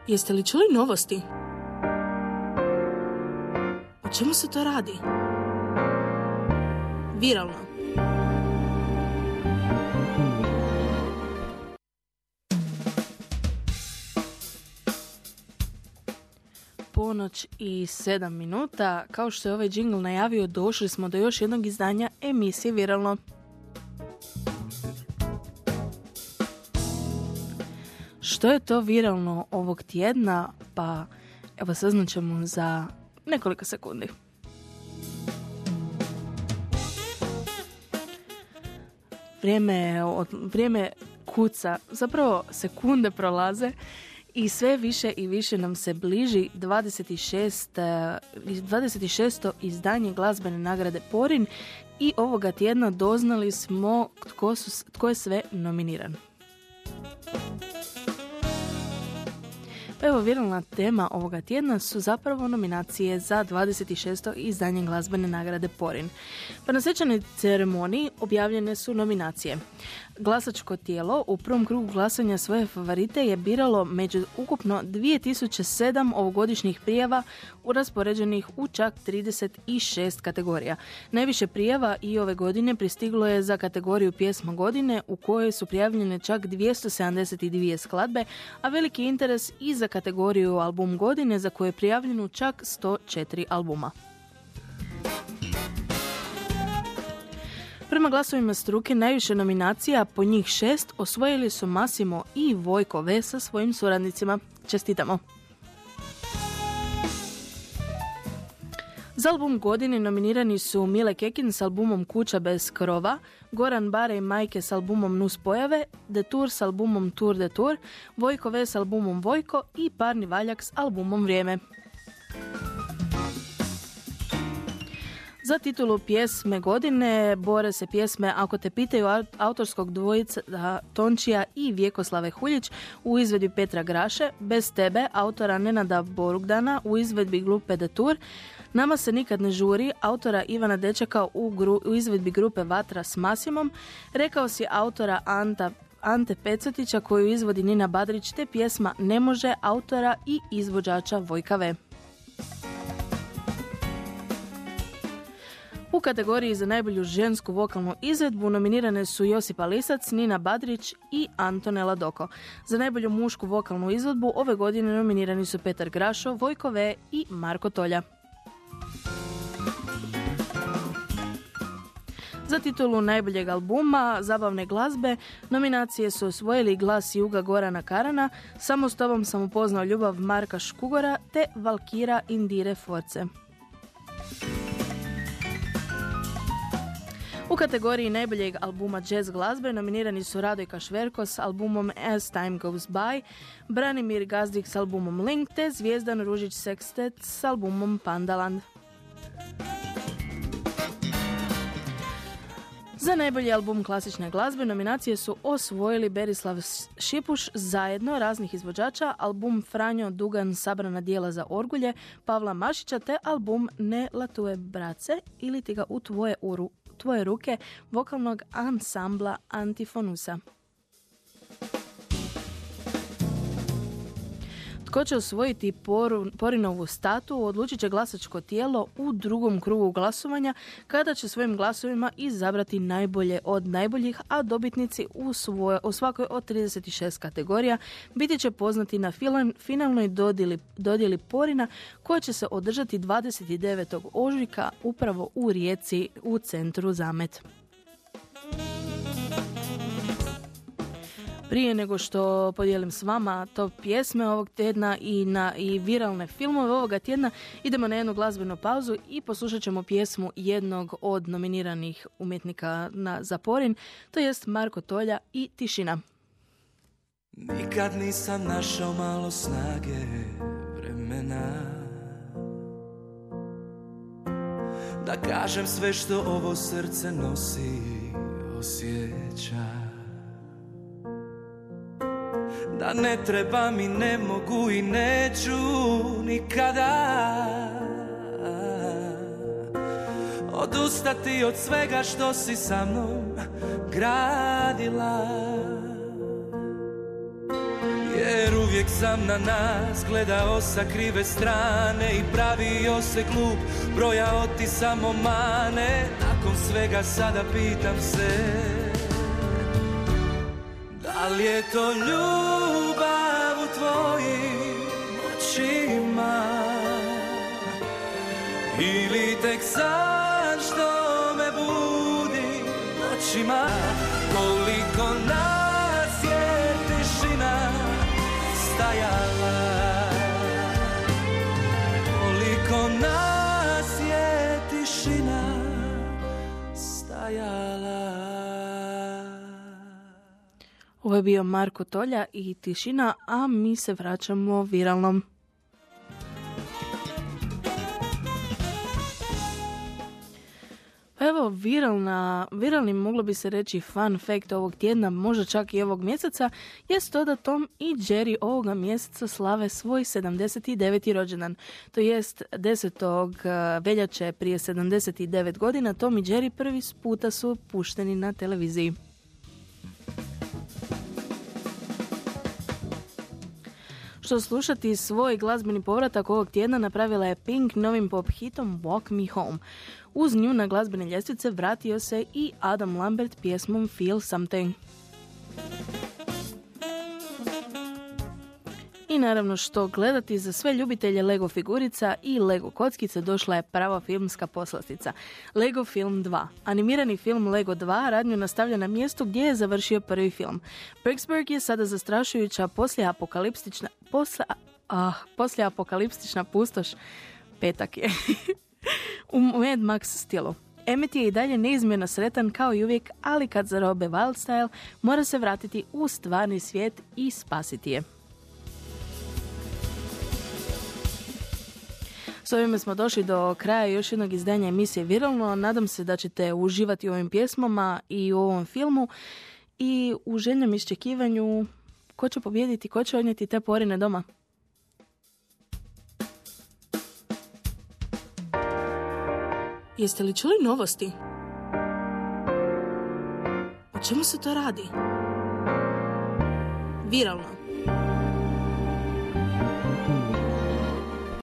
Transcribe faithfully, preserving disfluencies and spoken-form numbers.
Jeste li čuli novosti? O čemu se to radi? Viralno. Ponoć i sedam minuta. Kao što je ovaj džingl najavio, došli smo do još jednog izdanja emisije Viralno. Što je to viralno ovog tjedna? Pa evo saznat ćemo za nekoliko sekundi. Vrijeme, od, vrijeme kuca, zapravo sekunde prolaze i sve više i više nam se bliži dvadeset šesto izdanje glazbene nagrade Porin i ovoga tjedna doznali smo tko, su, tko je sve nominiran. Pa evo, viralna tema ovoga tjedna su zapravo nominacije za dvadeset šesto izdanje glazbene nagrade Porin. Pa na svečanoj ceremoniji objavljene su nominacije. Glasačko tijelo u prvom krugu glasanja svoje favorite je biralo među ukupno dvije tisuće sedam ovogodišnjih prijava uraspoređenih u čak trideset šest kategorija. Najviše prijava i ove godine pristiglo je za kategoriju pjesma godine u kojoj su prijavljene čak dvjesto sedamdeset dvije skladbe, a veliki interes i za kategoriju album godine za koje je prijavljeno čak sto četiri albuma. Prema glasovima struke najviše nominacija, po njih šest, osvojili su Massimo i Vojko V sa svojim suradnicima. Čestitamo! Za album godine nominirani su Mile Kekin s albumom Kuća bez krova, Goran Bare i Majke s albumom Nus pojave, The Tour s albumom Tour de Tour, Vojko V s albumom Vojko i Parni Valjak s albumom Vrijeme. Za titulu pjesme godine bore se pjesme Ako te pitaju autorskog dvojica Tončija i Vjekoslave Huljić u izvedbi Petra Graše, Bez tebe autora Nenada Borugdana u izvedbi grupe The Tour, Nama se nikad ne žuri autora Ivana Dečaka u, gru, u izvedbi grupe Vatra s Masimom, Rekao si autora Anta Ante Pecetića koju izvodi Nina Badrić, te pjesma Ne može autora i izvođača Vojka V. U kategoriji za najbolju žensku vokalnu izvedbu nominirane su Josipa Lisac, Nina Badrić i Antonela Doko. Za najbolju mušku vokalnu izvedbu ove godine nominirani su Petar Grašo, Vojko V i Marko Tolja. Za titulu najboljeg albuma zabavne glazbe nominacije su osvojili Glas juga Gorana Karana, Samo s tobom sam upoznao ljubav Marka Škugora te Valkira Indire Force. U kategoriji najboljeg albuma jazz glazbe nominirani su Radojka Šverko s albumom As Time Goes By, Branimir Gazdik s albumom Link te Zvijezdan Ružić Sextet s albumom Pandaland. Za najbolji album klasične glazbe nominacije su osvojili Berislav Šipuš zajedno raznih izvođača, album Franjo Dugan Sabrana dijela za orgulje Pavla Mašića te album Ne latuje brace ili ti ga u tvoje, uru, tvoje ruke vokalnog ansambla Antifonusa. Tko će osvojiti poru, Porinovu statu odlučit će glasačko tijelo u drugom krugu glasovanja kada će svojim glasovima izabrati najbolje od najboljih, a dobitnici u, svoje, u svakoj od trideset šest kategorija biti će poznati na filan, finalnoj dodjeli, dodjeli Porina koja će se održati dvadeset devetog ožujka upravo u Rijeci u centru Zamet. Prije nego što podijelim s vama top pjesme ovog tjedna i, na, i viralne filmove ovoga tjedna, idemo na jednu glazbenu pauzu i poslušat ćemo pjesmu jednog od nominiranih umjetnika na Zaporin, to jest Marko Tolja i Tišina. Nikad nisam našao malo snage vremena da kažem sve što ovo srce nosi, osjeća. Da ne treba mi, ne mogu i neću nikada odustati od svega što si sa mnom gradila. Jer uvijek Uvijek sam na nas gledao sa krive strane i pravio se glup, brojao ti samo mane. Nakon svega sada pitam se, da li je to ljubav u tvojim očima ili tek san što me budi noćima. Koliko nas je tišina stajala, koliko nas je tišina stajala. Ovo je bio Marko Tolja i Tišina, a mi se vraćamo viralnom. Evo, viralna, viralni moglo bi se reći fun fact ovog tjedna, možda čak i ovog mjeseca, jest to da Tom i Jerry ovoga mjeseca slave svoj sedamdeset deveti rođendan. To jest desetog veljače prije sedamdeset devet godina Tom i Jerry prvi puta su pušteni na televiziji. Što slušati svoj glazbeni povratak ovog tjedna napravila je Pink novim pop hitom Walk Me Home. Uz nju na glazbene ljestvice vratio se i Adam Lambert pjesmom Feel Something. I naravno što gledati, za sve ljubitelje Lego figurica i Lego kockice došla je prava filmska poslastica. Lego Film dva. Animirani film Lego dva radnju nastavlja na mjestu gdje je završio prvi film. Bricksburg je sada zastrašujuća poslijeapokaliptična posla, ah, poslijeapokaliptična pustoš. Petak je. U Mad Max stilu. Emmett je i dalje neizmjerno sretan kao i uvijek, ali kad zarobe Wildstyle mora se vratiti u stvarni svijet i spasiti je. S ovime smo došli do kraja još jednog izdanja emisije Viralno. Nadam se da ćete uživati u ovim pjesmama i u ovom filmu i u željnom iščekivanju ko će pobijediti, ko će odnijeti te porine doma. Jeste li čuli novosti? O čemu se to radi? Viralno.